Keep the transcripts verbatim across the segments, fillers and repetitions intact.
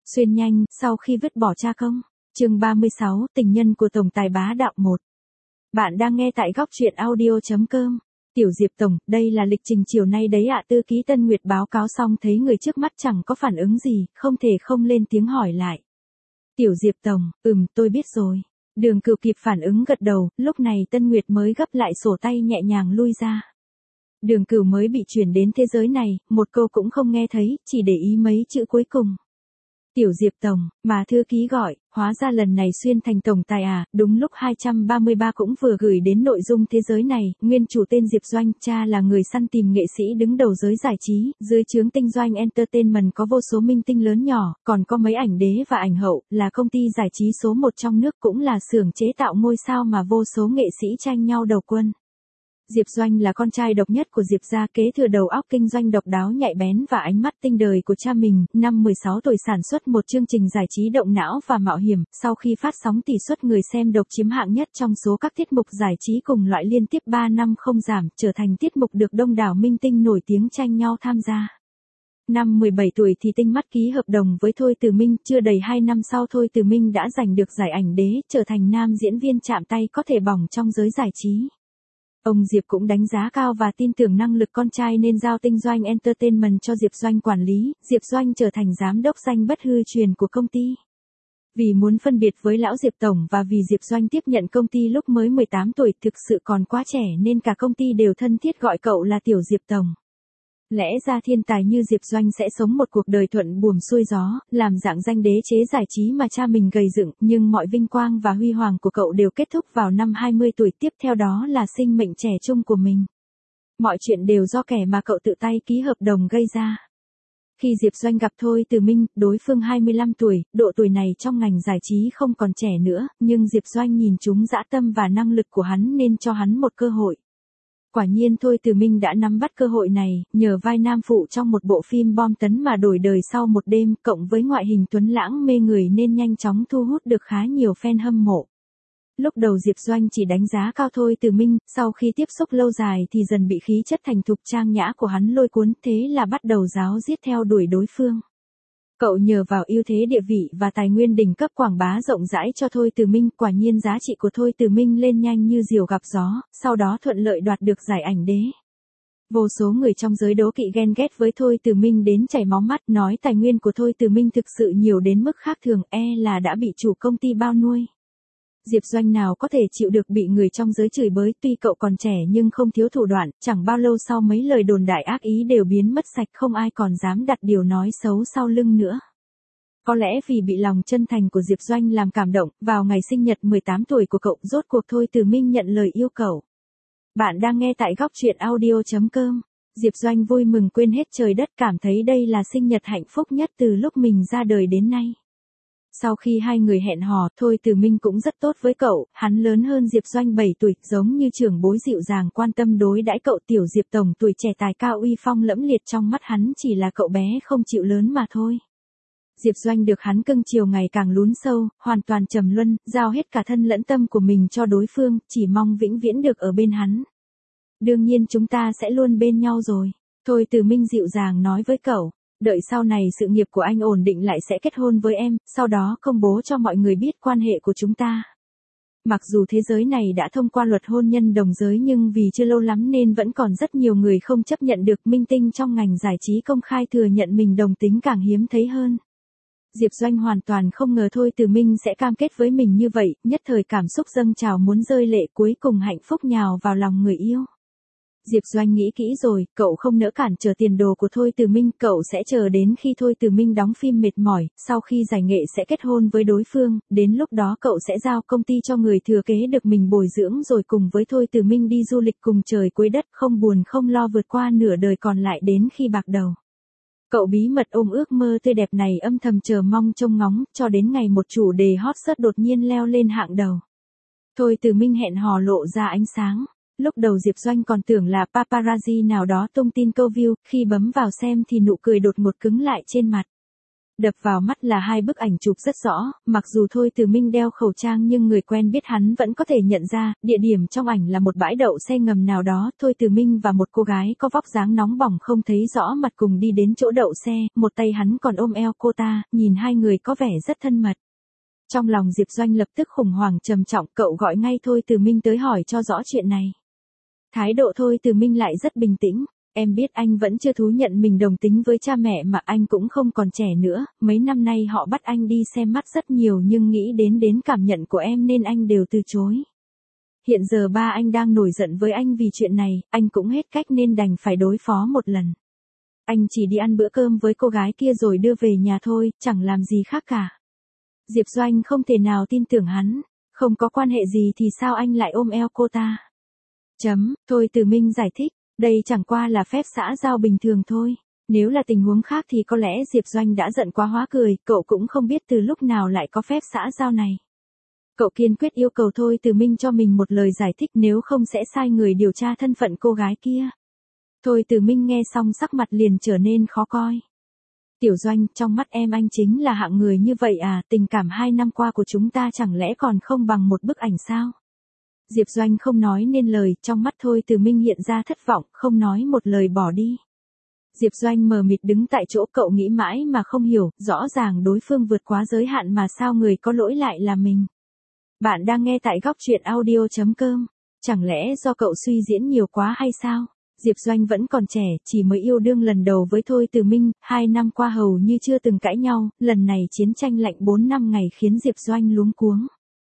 Xuyên nhanh, sau khi vứt bỏ cha công. Chương ba mươi sáu, tình nhân của tổng tài bá đạo một. Bạn đang nghe tại góc truyện audio chấm com. Tiểu Diệp tổng, đây là lịch trình chiều nay đấy ạ. Tư ký Tân Nguyệt báo cáo xong thấy người trước mắt chẳng có phản ứng gì, không thể không lên tiếng hỏi lại. Tiểu Diệp tổng, ừm, tôi biết rồi. Đường Cửu kịp phản ứng gật đầu, lúc này Tân Nguyệt mới gấp lại sổ tay nhẹ nhàng lui ra. Đường Cửu mới bị chuyển đến thế giới này, một câu cũng không nghe thấy, chỉ để ý mấy chữ cuối cùng. Tiểu Diệp tổng, mà thư ký gọi, hóa ra lần này xuyên thành tổng tài à, đúng lúc hai trăm ba mươi ba cũng vừa gửi đến nội dung thế giới này, nguyên chủ tên Diệp Doanh, cha là người săn tìm nghệ sĩ đứng đầu giới giải trí, dưới trướng Tinh Doanh Entertainment có vô số minh tinh lớn nhỏ, còn có mấy ảnh đế và ảnh hậu, là công ty giải trí số một trong nước cũng là xưởng chế tạo ngôi sao mà vô số nghệ sĩ tranh nhau đầu quân. Diệp Doanh là con trai độc nhất của Diệp gia, kế thừa đầu óc kinh doanh độc đáo nhạy bén và ánh mắt tinh đời của cha mình, năm mười sáu tuổi sản xuất một chương trình giải trí động não và mạo hiểm, sau khi phát sóng tỷ suất người xem độc chiếm hạng nhất trong số các tiết mục giải trí cùng loại liên tiếp ba năm không giảm, trở thành tiết mục được đông đảo minh tinh nổi tiếng tranh nhau tham gia. Năm mười bảy tuổi thì tinh mắt ký hợp đồng với Thôi Từ Minh, chưa đầy hai năm sau Thôi Từ Minh đã giành được giải ảnh đế, trở thành nam diễn viên chạm tay có thể bỏng trong giới giải trí. Ông Diệp cũng đánh giá cao và tin tưởng năng lực con trai nên giao Tinh Doanh Entertainment cho Diệp Doanh quản lý, Diệp Doanh trở thành giám đốc danh bất hư truyền của công ty. Vì muốn phân biệt với lão Diệp tổng và vì Diệp Doanh tiếp nhận công ty lúc mới mười tám tuổi thực sự còn quá trẻ nên cả công ty đều thân thiết gọi cậu là Tiểu Diệp tổng. Lẽ ra thiên tài như Diệp Doanh sẽ sống một cuộc đời thuận buồm xuôi gió, làm dạng danh đế chế giải trí mà cha mình gầy dựng, nhưng mọi vinh quang và huy hoàng của cậu đều kết thúc vào năm hai mươi tuổi, tiếp theo đó là sinh mệnh trẻ trung của mình. Mọi chuyện đều do kẻ mà cậu tự tay ký hợp đồng gây ra. Khi Diệp Doanh gặp Thôi Từ Minh, đối phương hai mươi lăm tuổi, độ tuổi này trong ngành giải trí không còn trẻ nữa, nhưng Diệp Doanh nhìn trúng dã tâm và năng lực của hắn nên cho hắn một cơ hội. Quả nhiên Thôi Từ Minh đã nắm bắt cơ hội này, nhờ vai nam phụ trong một bộ phim bom tấn mà đổi đời sau một đêm, cộng với ngoại hình tuấn lãng mê người nên nhanh chóng thu hút được khá nhiều fan hâm mộ. Lúc đầu Diệp Doanh chỉ đánh giá cao Thôi Từ Minh, sau khi tiếp xúc lâu dài thì dần bị khí chất thành thục trang nhã của hắn lôi cuốn, thế là bắt đầu ráo riết theo đuổi đối phương. Cậu nhờ vào ưu thế địa vị và tài nguyên đỉnh cấp quảng bá rộng rãi cho Thôi Từ Minh, quả nhiên giá trị của Thôi Từ Minh lên nhanh như diều gặp gió, sau đó thuận lợi đoạt được giải ảnh đế. Vô số người trong giới đố kỵ ghen ghét với Thôi Từ Minh đến chảy máu mắt, nói tài nguyên của Thôi Từ Minh thực sự nhiều đến mức khác thường, e là đã bị chủ công ty bao nuôi. Diệp Doanh nào có thể chịu được bị người trong giới chửi bới, tuy cậu còn trẻ nhưng không thiếu thủ đoạn, chẳng bao lâu sau mấy lời đồn đại ác ý đều biến mất sạch, không ai còn dám đặt điều nói xấu sau lưng nữa. Có lẽ vì bị lòng chân thành của Diệp Doanh làm cảm động, vào ngày sinh nhật mười tám tuổi của cậu, rốt cuộc Thôi Từ Minh nhận lời yêu cầu. Bạn đang nghe tại góc truyện audio chấm com. Diệp Doanh vui mừng quên hết trời đất, cảm thấy đây là sinh nhật hạnh phúc nhất từ lúc mình ra đời đến nay. Sau khi hai người hẹn hò, Thôi Từ Minh cũng rất tốt với cậu, hắn lớn hơn Diệp Doanh bảy tuổi, giống như trưởng bối dịu dàng quan tâm đối đãi cậu. Tiểu Diệp tổng tuổi trẻ tài cao uy phong lẫm liệt, trong mắt hắn chỉ là cậu bé không chịu lớn mà thôi. Diệp Doanh được hắn cưng chiều ngày càng lún sâu, hoàn toàn trầm luân, giao hết cả thân lẫn tâm của mình cho đối phương, chỉ mong vĩnh viễn được ở bên hắn. Đương nhiên chúng ta sẽ luôn bên nhau rồi, Thôi Từ Minh dịu dàng nói với cậu. Đợi sau này sự nghiệp của anh ổn định lại sẽ kết hôn với em, sau đó công bố cho mọi người biết quan hệ của chúng ta. Mặc dù thế giới này đã thông qua luật hôn nhân đồng giới nhưng vì chưa lâu lắm nên vẫn còn rất nhiều người không chấp nhận được, minh tinh trong ngành giải trí công khai thừa nhận mình đồng tính càng hiếm thấy hơn. Diệp Doanh hoàn toàn không ngờ Thôi Từ Minh sẽ cam kết với mình như vậy, nhất thời cảm xúc dâng trào muốn rơi lệ, cuối cùng hạnh phúc nhào vào lòng người yêu. Diệp Doanh nghĩ kỹ rồi, cậu không nỡ cản trở tiền đồ của Thôi Từ Minh, cậu sẽ chờ đến khi Thôi Từ Minh đóng phim mệt mỏi, sau khi giải nghệ sẽ kết hôn với đối phương, đến lúc đó cậu sẽ giao công ty cho người thừa kế được mình bồi dưỡng rồi cùng với Thôi Từ Minh đi du lịch cùng trời cuối đất, không buồn không lo vượt qua nửa đời còn lại đến khi bạc đầu. Cậu bí mật ôm ước mơ tươi đẹp này, âm thầm chờ mong trông ngóng, cho đến ngày một chủ đề hot search đột nhiên leo lên hạng đầu. Thôi Từ Minh hẹn hò lộ ra ánh sáng. Lúc đầu Diệp Doanh còn tưởng là paparazzi nào đó tung tin câu view, khi bấm vào xem thì nụ cười đột ngột cứng lại trên mặt. Đập vào mắt là hai bức ảnh chụp rất rõ, mặc dù Thôi Từ Minh đeo khẩu trang nhưng người quen biết hắn vẫn có thể nhận ra, địa điểm trong ảnh là một bãi đậu xe ngầm nào đó, Thôi Từ Minh và một cô gái có vóc dáng nóng bỏng không thấy rõ mặt cùng đi đến chỗ đậu xe, một tay hắn còn ôm eo cô ta, nhìn hai người có vẻ rất thân mật. Trong lòng Diệp Doanh lập tức khủng hoảng trầm trọng, cậu gọi ngay Thôi Từ Minh tới hỏi cho rõ chuyện này. Thái độ Thôi Từ Minh lại rất bình tĩnh. Em biết anh vẫn chưa thú nhận mình đồng tính với cha mẹ mà anh cũng không còn trẻ nữa, mấy năm nay họ bắt anh đi xem mắt rất nhiều nhưng nghĩ đến đến cảm nhận của em nên anh đều từ chối. Hiện giờ ba anh đang nổi giận với anh vì chuyện này, anh cũng hết cách nên đành phải đối phó một lần. Anh chỉ đi ăn bữa cơm với cô gái kia rồi đưa về nhà thôi, chẳng làm gì khác cả. Diệp Doanh không thể nào tin tưởng hắn, không có quan hệ gì thì sao anh lại ôm eo cô ta. Chấm, Thôi Từ Minh giải thích. Đây chẳng qua là phép xã giao bình thường thôi. Nếu là tình huống khác thì có lẽ Diệp Doanh đã giận quá hóa cười, cậu cũng không biết từ lúc nào lại có phép xã giao này. Cậu kiên quyết yêu cầu Thôi Từ Minh cho mình một lời giải thích nếu không sẽ sai người điều tra thân phận cô gái kia. Thôi Từ Minh nghe xong sắc mặt liền trở nên khó coi. Tiểu Doanh, trong mắt em anh chính là hạng người như vậy à, tình cảm hai năm qua của chúng ta chẳng lẽ còn không bằng một bức ảnh sao? Diệp Doanh không nói nên lời, trong mắt Thôi Từ Minh hiện ra thất vọng, không nói một lời bỏ đi. Diệp Doanh mờ mịt đứng tại chỗ, cậu nghĩ mãi mà không hiểu, rõ ràng đối phương vượt quá giới hạn mà sao người có lỗi lại là mình. Bạn đang nghe tại góc truyện audio chấm com, chẳng lẽ do cậu suy diễn nhiều quá hay sao? Diệp Doanh vẫn còn trẻ, chỉ mới yêu đương lần đầu với Thôi Từ Minh, hai năm qua hầu như chưa từng cãi nhau, lần này chiến tranh lạnh bốn năm ngày khiến Diệp Doanh luống cuống.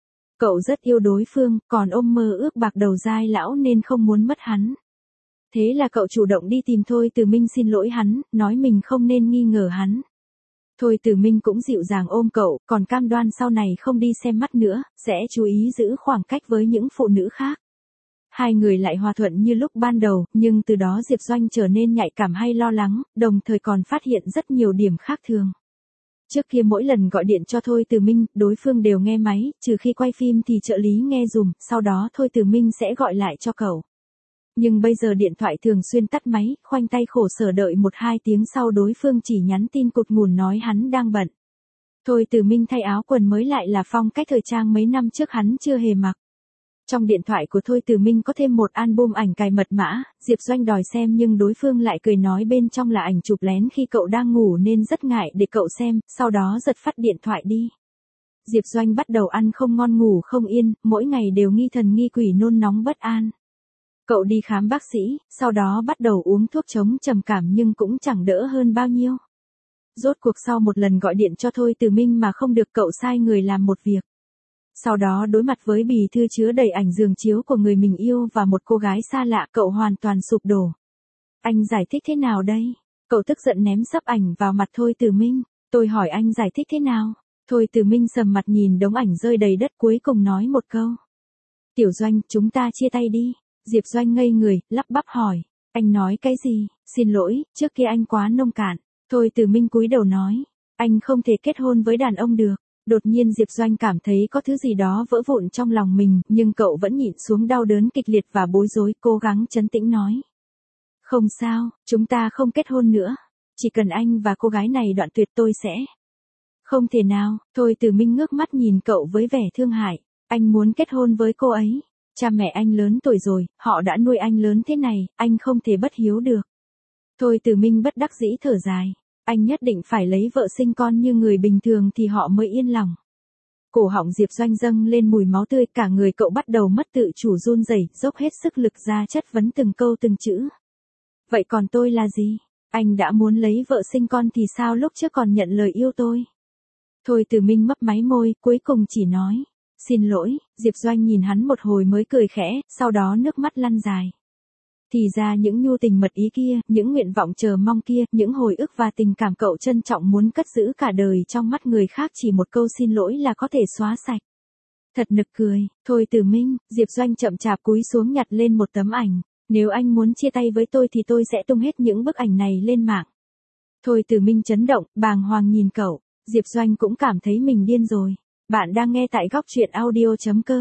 Cậu rất yêu đối phương, còn ôm mơ ước bạc đầu dai lão nên không muốn mất hắn. Thế là cậu chủ động đi tìm Thôi Từ Minh xin lỗi hắn, nói mình không nên nghi ngờ hắn. Thôi Từ Minh cũng dịu dàng ôm cậu, còn cam đoan sau này không đi xem mắt nữa, sẽ chú ý giữ khoảng cách với những phụ nữ khác. Hai người lại hòa thuận như lúc ban đầu, nhưng từ đó Diệp Doanh trở nên nhạy cảm hay lo lắng, đồng thời còn phát hiện rất nhiều điểm khác thường. Trước kia mỗi lần gọi điện cho Thôi Từ Minh, đối phương đều nghe máy, trừ khi quay phim thì trợ lý nghe dùm, sau đó Thôi Từ Minh sẽ gọi lại cho cậu. Nhưng bây giờ điện thoại thường xuyên tắt máy, khoanh tay khổ sở đợi một hai tiếng sau đối phương chỉ nhắn tin cụt ngủn nói hắn đang bận. Thôi Từ Minh thay áo quần mới lại là phong cách thời trang mấy năm trước hắn chưa hề mặc. Trong điện thoại của Thôi Từ Minh có thêm một album ảnh cài mật mã, Diệp Doanh đòi xem nhưng đối phương lại cười nói bên trong là ảnh chụp lén khi cậu đang ngủ nên rất ngại để cậu xem, sau đó giật phát điện thoại đi. Diệp Doanh bắt đầu ăn không ngon ngủ không yên, mỗi ngày đều nghi thần nghi quỷ nôn nóng bất an. Cậu đi khám bác sĩ, sau đó bắt đầu uống thuốc chống trầm cảm nhưng cũng chẳng đỡ hơn bao nhiêu. Rốt cuộc sau một lần gọi điện cho Thôi Từ Minh mà không được, cậu sai người làm một việc. Sau đó đối mặt với bì thư chứa đầy ảnh giường chiếu của người mình yêu và một cô gái xa lạ, cậu hoàn toàn sụp đổ. Anh giải thích thế nào đây? Cậu tức giận ném sấp ảnh vào mặt Thôi Từ Minh. Tôi hỏi anh giải thích thế nào? Thôi Từ Minh sầm mặt nhìn đống ảnh rơi đầy đất cuối cùng nói một câu. Tiểu Doanh, chúng ta chia tay đi. Diệp Doanh ngây người, lắp bắp hỏi. Anh nói cái gì? Xin lỗi, trước kia anh quá nông cạn. Thôi Từ Minh cúi đầu nói. Anh không thể kết hôn với đàn ông được. Đột nhiên Diệp Doanh cảm thấy có thứ gì đó vỡ vụn trong lòng mình, nhưng cậu vẫn nhịn xuống đau đớn kịch liệt và bối rối, cố gắng trấn tĩnh nói. Không sao, chúng ta không kết hôn nữa. Chỉ cần anh và cô gái này đoạn tuyệt tôi sẽ. Không thể nào, Thôi Từ Minh ngước mắt nhìn cậu với vẻ thương hại. Anh muốn kết hôn với cô ấy. Cha mẹ anh lớn tuổi rồi, họ đã nuôi anh lớn thế này, anh không thể bất hiếu được. Thôi Từ Minh bất đắc dĩ thở dài. Anh nhất định phải lấy vợ sinh con như người bình thường thì họ mới yên lòng. Cổ họng Diệp Doanh dâng lên mùi máu tươi, cả người cậu bắt đầu mất tự chủ run rẩy, dốc hết sức lực ra chất vấn từng câu từng chữ. Vậy còn tôi là gì? Anh đã muốn lấy vợ sinh con thì sao lúc trước còn nhận lời yêu tôi? Thôi Từ Minh mấp máy môi, cuối cùng chỉ nói. Xin lỗi, Diệp Doanh nhìn hắn một hồi mới cười khẽ, sau đó nước mắt lăn dài. Thì ra những nhu tình mật ý kia, những nguyện vọng chờ mong kia, những hồi ức và tình cảm cậu trân trọng muốn cất giữ cả đời trong mắt người khác chỉ một câu xin lỗi là có thể xóa sạch. Thật nực cười, Thôi Từ Minh, Diệp Doanh chậm chạp cúi xuống nhặt lên một tấm ảnh. Nếu anh muốn chia tay với tôi thì tôi sẽ tung hết những bức ảnh này lên mạng. Thôi Từ Minh chấn động, bàng hoàng nhìn cậu, Diệp Doanh cũng cảm thấy mình điên rồi. Bạn đang nghe tại góc truyện audio chấm com.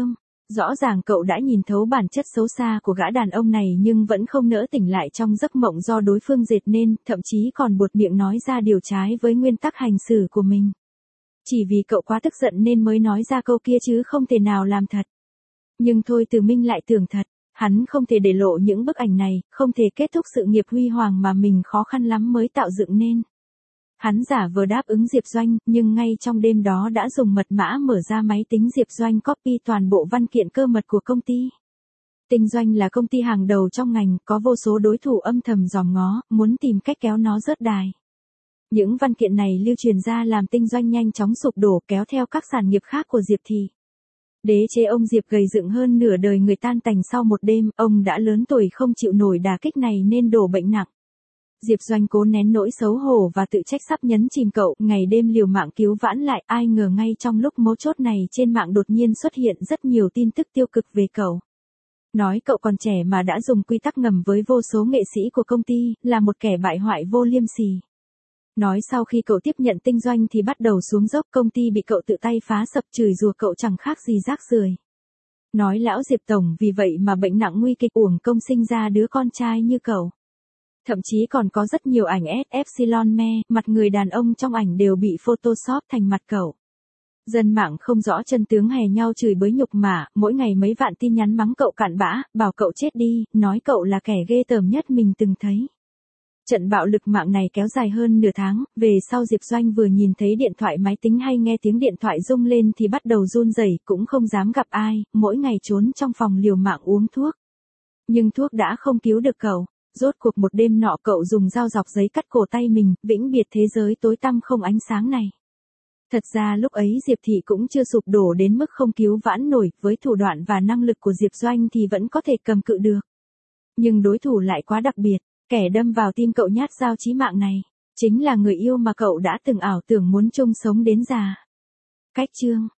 Rõ ràng cậu đã nhìn thấu bản chất xấu xa của gã đàn ông này nhưng vẫn không nỡ tỉnh lại trong giấc mộng do đối phương dệt nên, thậm chí còn buột miệng nói ra điều trái với nguyên tắc hành xử của mình. Chỉ vì cậu quá tức giận nên mới nói ra câu kia chứ không thể nào làm thật. Nhưng thôi Từ Minh lại tưởng thật, hắn không thể để lộ những bức ảnh này, không thể kết thúc sự nghiệp huy hoàng mà mình khó khăn lắm mới tạo dựng nên. Hắn giả vờ đáp ứng Diệp Doanh, nhưng ngay trong đêm đó đã dùng mật mã mở ra máy tính Diệp Doanh copy toàn bộ văn kiện cơ mật của công ty. Tinh Doanh là công ty hàng đầu trong ngành, có vô số đối thủ âm thầm dòm ngó, muốn tìm cách kéo nó rớt đài. Những văn kiện này lưu truyền ra làm Tinh Doanh nhanh chóng sụp đổ kéo theo các sản nghiệp khác của Diệp Thị. Đế chế ông Diệp gầy dựng hơn nửa đời người tan tành sau một đêm, ông đã lớn tuổi không chịu nổi đả kích này nên đổ bệnh nặng. Diệp Doanh cố nén nỗi xấu hổ và tự trách sắp nhấn chìm cậu, ngày đêm liều mạng cứu vãn lại, ai ngờ ngay trong lúc mấu chốt này trên mạng đột nhiên xuất hiện rất nhiều tin tức tiêu cực về cậu. Nói cậu còn trẻ mà đã dùng quy tắc ngầm với vô số nghệ sĩ của công ty, là một kẻ bại hoại vô liêm sỉ. Nói sau khi cậu tiếp nhận Tinh Doanh thì bắt đầu xuống dốc, công ty bị cậu tự tay phá sập, chửi rủa cậu chẳng khác gì rác rưởi. Nói lão Diệp Tổng vì vậy mà bệnh nặng nguy kịch, uổng công sinh ra đứa con trai như cậu. Thậm chí còn có rất nhiều ảnh ét Epsilon me, mặt người đàn ông trong ảnh đều bị photoshop thành mặt cậu. Dân mạng không rõ chân tướng hè nhau chửi bới nhục mạ, mỗi ngày mấy vạn tin nhắn mắng cậu cặn bã, bảo cậu chết đi, nói cậu là kẻ ghê tởm nhất mình từng thấy. Trận bạo lực mạng này kéo dài hơn nửa tháng, về sau Diệp Doanh vừa nhìn thấy điện thoại máy tính hay nghe tiếng điện thoại rung lên thì bắt đầu run rẩy, cũng không dám gặp ai, mỗi ngày trốn trong phòng liều mạng uống thuốc. Nhưng thuốc đã không cứu được cậu. Rốt cuộc một đêm nọ cậu dùng dao dọc giấy cắt cổ tay mình, vĩnh biệt thế giới tối tăm không ánh sáng này. Thật ra lúc ấy Diệp Thị cũng chưa sụp đổ đến mức không cứu vãn nổi, với thủ đoạn và năng lực của Diệp Doanh thì vẫn có thể cầm cự được. Nhưng đối thủ lại quá đặc biệt, kẻ đâm vào tim cậu nhát dao chí mạng này, chính là người yêu mà cậu đã từng ảo tưởng muốn chung sống đến già. Cách chương